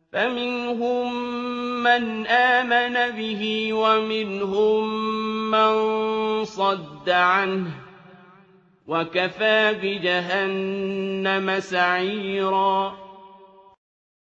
فَمِنْهُم مَّنْ آمَنَ بِهِ وَمِنْهُم مَّن صَدَّ عَنْهُ ۚ وَكَفَىٰ بِجَهَنَّمَ سَعِيرًا